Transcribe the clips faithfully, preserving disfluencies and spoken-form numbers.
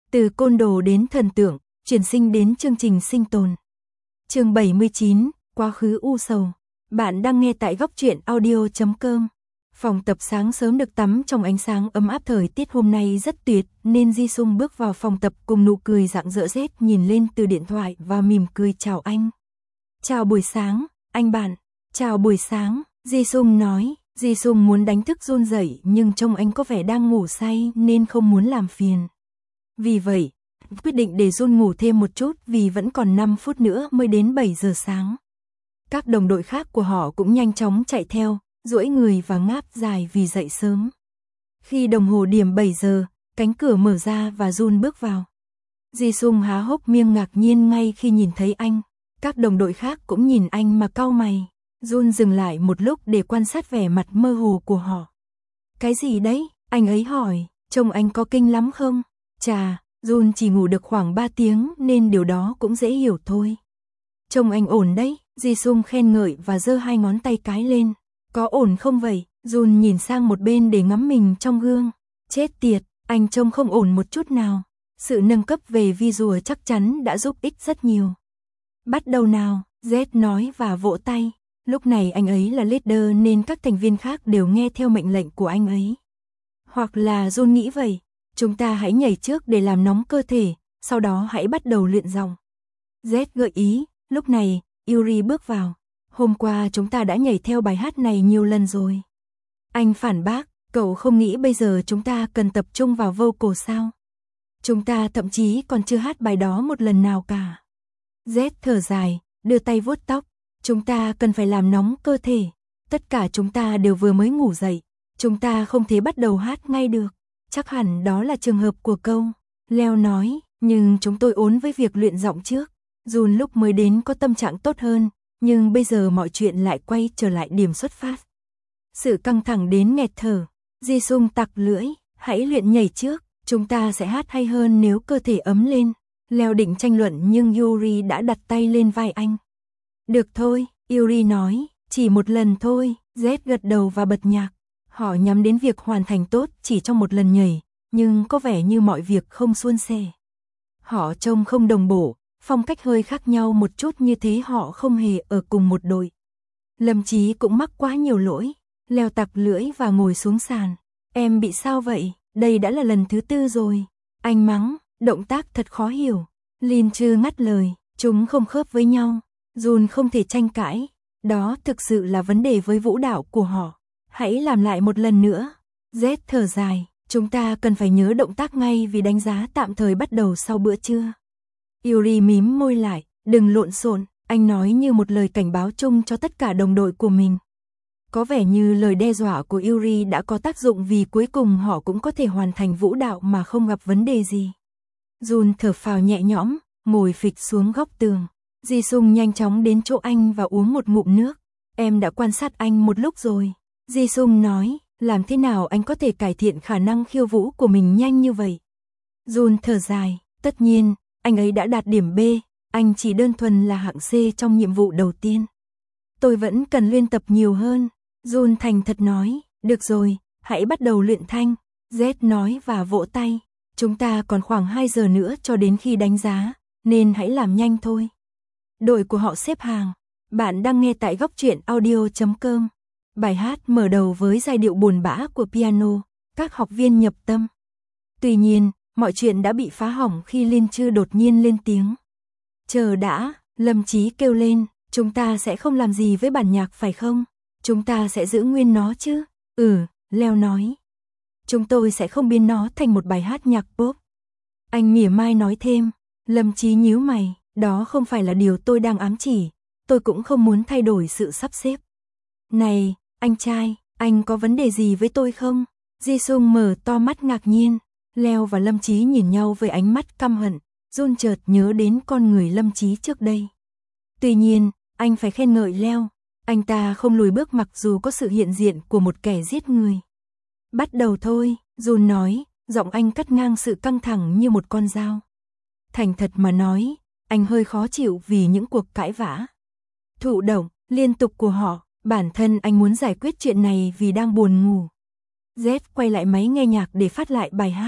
Từ côn đồ đến thần tượng, chuyển sinh đến chương trình sinh tồn. Chương bảy mươi chín, quá khứ u sầu. Bạn đang nghe tại góc truyện audio chấm com. Phòng tập sáng sớm được tắm trong ánh sáng ấm áp, thời tiết hôm nay rất tuyệt, nên Ji Sung bước vào phòng tập cùng nụ cười rạng rỡ rét, nhìn lên từ điện thoại và mỉm cười chào anh. Chào buổi sáng, anh bạn. Chào buổi sáng, Ji Sung nói. Ji Sung muốn đánh thức Jun dậy nhưng trông anh có vẻ đang ngủ say nên không muốn làm phiền. Vì vậy, quyết định để Jun ngủ thêm một chút vì vẫn còn năm phút nữa mới đến bảy giờ sáng. Các đồng đội khác của họ cũng nhanh chóng chạy theo, duỗi người và ngáp dài vì dậy sớm. Khi đồng hồ điểm bảy giờ, cánh cửa mở ra và Jun bước vào. Ji Sung há hốc miệng ngạc nhiên ngay khi nhìn thấy anh. Các đồng đội khác cũng nhìn anh mà cau mày. Jun dừng lại một lúc để quan sát vẻ mặt mơ hồ của họ. Cái gì đấy? Anh ấy hỏi, trông anh có kinh lắm không? Chà, Jun chỉ ngủ được khoảng ba tiếng nên điều đó cũng dễ hiểu thôi. Trông anh ổn đấy, Ji Sung khen ngợi và giơ hai ngón tay cái lên. Có ổn không vậy? Jun nhìn sang một bên để ngắm mình trong gương. Chết tiệt, anh trông không ổn một chút nào. Sự nâng cấp về visual chắc chắn đã giúp ích rất nhiều. Bắt đầu nào, Z nói và vỗ tay. Lúc này anh ấy là leader nên các thành viên khác đều nghe theo mệnh lệnh của anh ấy. Hoặc là Jun nghĩ vậy, chúng ta hãy nhảy trước để làm nóng cơ thể, sau đó hãy bắt đầu luyện giọng. Z gợi ý, lúc này, Yuri bước vào. Hôm qua chúng ta đã nhảy theo bài hát này nhiều lần rồi. Anh phản bác, cậu không nghĩ bây giờ chúng ta cần tập trung vào vocal sao? Chúng ta thậm chí còn chưa hát bài đó một lần nào cả. Z thở dài, đưa tay vuốt tóc. Chúng ta cần phải làm nóng cơ thể. Tất cả chúng ta đều vừa mới ngủ dậy. Chúng ta không thể bắt đầu hát ngay được. Chắc hẳn đó là trường hợp của câu. Leo nói, nhưng chúng tôi ốn với việc luyện giọng trước. Jun lúc mới đến có tâm trạng tốt hơn, nhưng bây giờ mọi chuyện lại quay trở lại điểm xuất phát. Sự căng thẳng đến nghẹt thở. Ji Sung tặc lưỡi, hãy luyện nhảy trước. Chúng ta sẽ hát hay hơn nếu cơ thể ấm lên. Leo định tranh luận nhưng Yuri đã đặt tay lên vai anh. Được thôi, Yuri nói, chỉ một lần thôi. Z gật đầu và bật nhạc. Họ nhắm đến việc hoàn thành tốt chỉ trong một lần nhảy, nhưng có vẻ như mọi việc không suôn sẻ. Họ trông không đồng bộ, phong cách hơi khác nhau một chút, như thế họ không hề ở cùng một đội. Lâm Chí cũng mắc quá nhiều lỗi, leo tặc lưỡi và ngồi xuống sàn. Em bị sao vậy? Đây đã là lần thứ tư rồi. Anh mắng, động tác thật khó hiểu. Lin Chư ngắt lời, chúng không khớp với nhau. Jun không thể tranh cãi, đó thực sự là vấn đề với vũ đạo của họ. Hãy làm lại một lần nữa. Z thở dài, chúng ta cần phải nhớ động tác ngay vì đánh giá tạm thời bắt đầu sau bữa trưa. Yuri mím môi lại, đừng lộn xộn, anh nói như một lời cảnh báo chung cho tất cả đồng đội của mình. Có vẻ như lời đe dọa của Yuri đã có tác dụng vì cuối cùng họ cũng có thể hoàn thành vũ đạo mà không gặp vấn đề gì. Jun thở phào nhẹ nhõm, ngồi phịch xuống góc tường. Ji Sung nhanh chóng đến chỗ anh và uống một ngụm nước. Em đã quan sát anh một lúc rồi. Ji Sung nói, làm thế nào anh có thể cải thiện khả năng khiêu vũ của mình nhanh như vậy? Jun thở dài, tất nhiên, anh ấy đã đạt điểm B, anh chỉ đơn thuần là hạng C trong nhiệm vụ đầu tiên. Tôi vẫn cần luyện tập nhiều hơn. Jun thành thật nói, được rồi, hãy bắt đầu luyện thanh. Z nói và vỗ tay. Chúng ta còn khoảng hai giờ nữa cho đến khi đánh giá, nên hãy làm nhanh thôi. Đội của họ xếp hàng. Bạn đang nghe tại góc truyện audio chấm com. Bài hát mở đầu với giai điệu buồn bã của piano, các học viên nhập tâm. Tuy nhiên, mọi chuyện đã bị phá hỏng khi Lin Chư đột nhiên lên tiếng. Chờ đã, Lâm Chí kêu lên, chúng ta sẽ không làm gì với bản nhạc phải không? Chúng ta sẽ giữ nguyên nó chứ? Ừ, Leo nói. Chúng tôi sẽ không biến nó thành một bài hát nhạc pop. Anh mỉa mai nói thêm. Lâm Chí nhíu mày, đó không phải là điều tôi đang ám chỉ. Tôi cũng không muốn thay đổi sự sắp xếp. Này, anh trai, anh có vấn đề gì với tôi không? Ji Sung mở to mắt ngạc nhiên. Leo và Lâm Chí nhìn nhau với ánh mắt căm hận. Jun chợt nhớ đến con người Lâm Chí trước đây. Tuy nhiên, anh phải khen ngợi Leo. Anh ta không lùi bước mặc dù có sự hiện diện của một kẻ giết người. Bắt đầu thôi, Jun nói, giọng anh cắt ngang sự căng thẳng như một con dao. Thành thật mà nói, anh hơi khó chịu vì những cuộc cãi vã thụ động liên tục của họ. Bản thân anh muốn giải quyết chuyện này vì đang buồn ngủ. Z quay lại máy nghe nhạc để phát lại bài hát.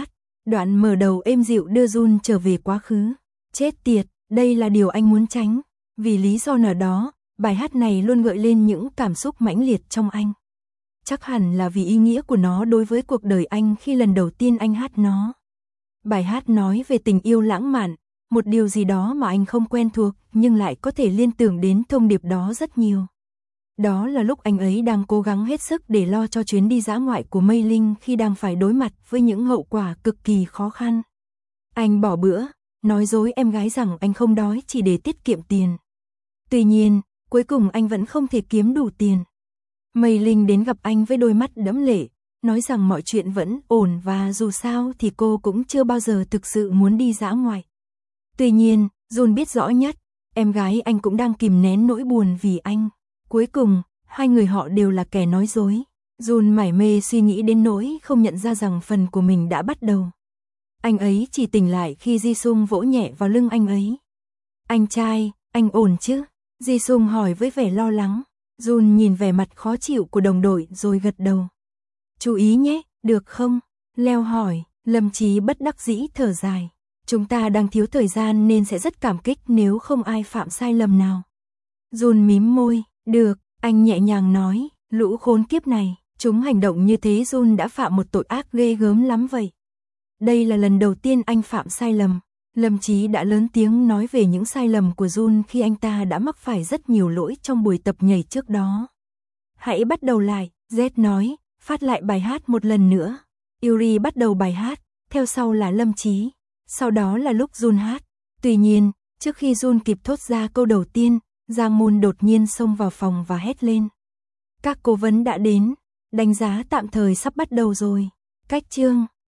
Đoạn mở đầu êm dịu đưa Jun trở về quá khứ. Chết tiệt, đây là điều anh muốn tránh. Vì lý do nào đó, bài hát này luôn gợi lên những cảm xúc mãnh liệt trong anh. Chắc hẳn là vì ý nghĩa của nó đối với cuộc đời anh khi lần đầu tiên anh hát nó. Bài hát nói về tình yêu lãng mạn, một điều gì đó mà anh không quen thuộc nhưng lại có thể liên tưởng đến thông điệp đó rất nhiều. Đó là lúc anh ấy đang cố gắng hết sức để lo cho chuyến đi dã ngoại của Mei Linh khi đang phải đối mặt với những hậu quả cực kỳ khó khăn. Anh bỏ bữa, nói dối em gái rằng anh không đói chỉ để tiết kiệm tiền. Tuy nhiên, cuối cùng anh vẫn không thể kiếm đủ tiền. Mei Linh đến gặp anh với đôi mắt đẫm lệ, nói rằng mọi chuyện vẫn ổn và dù sao thì cô cũng chưa bao giờ thực sự muốn đi dã ngoại. Tuy nhiên, Jun biết rõ nhất, em gái anh cũng đang kìm nén nỗi buồn vì anh. Cuối cùng, hai người họ đều là kẻ nói dối. Jun mải mê suy nghĩ đến nỗi không nhận ra rằng phần của mình đã bắt đầu. Anh ấy chỉ tỉnh lại khi Jisung vỗ nhẹ vào lưng anh ấy. Anh trai, anh ổn chứ? Jisung hỏi với vẻ lo lắng. Jun nhìn vẻ mặt khó chịu của đồng đội rồi gật đầu. Chú ý nhé, được không? Leo hỏi, Lâm Chí bất đắc dĩ thở dài. Chúng ta đang thiếu thời gian nên sẽ rất cảm kích nếu không ai phạm sai lầm nào. Jun mím môi, được, anh nhẹ nhàng nói, lũ khốn kiếp này, chúng hành động như thế Jun đã phạm một tội ác ghê gớm lắm vậy. Đây là lần đầu tiên anh phạm sai lầm. Lâm Chí đã lớn tiếng nói về những sai lầm của Jun khi anh ta đã mắc phải rất nhiều lỗi trong buổi tập nhảy trước đó. Hãy bắt đầu lại, Z nói, phát lại bài hát một lần nữa. Yuri bắt đầu bài hát, theo sau là Lâm Chí. Sau đó là lúc Jun hát. Tuy nhiên, trước khi Jun kịp thốt ra câu đầu tiên, Giang Moon đột nhiên xông vào phòng và hét lên. Các cố vấn đã đến, đánh giá tạm thời sắp bắt đầu rồi. Cách chương